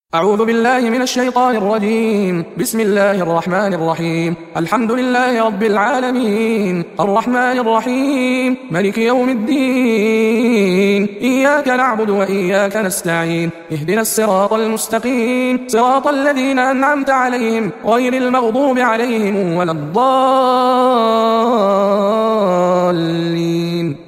أعوذ بالله من الشيطان الرجيم. بسم الله الرحمن الرحيم. الحمد لله رب العالمين، الرحمن الرحيم، ملك يوم الدين. إياك نعبد وإياك نستعين، اهدنا الصراط المستقيم، صراط الذين أنعمت عليهم غير المغضوب عليهم ولا الضالين.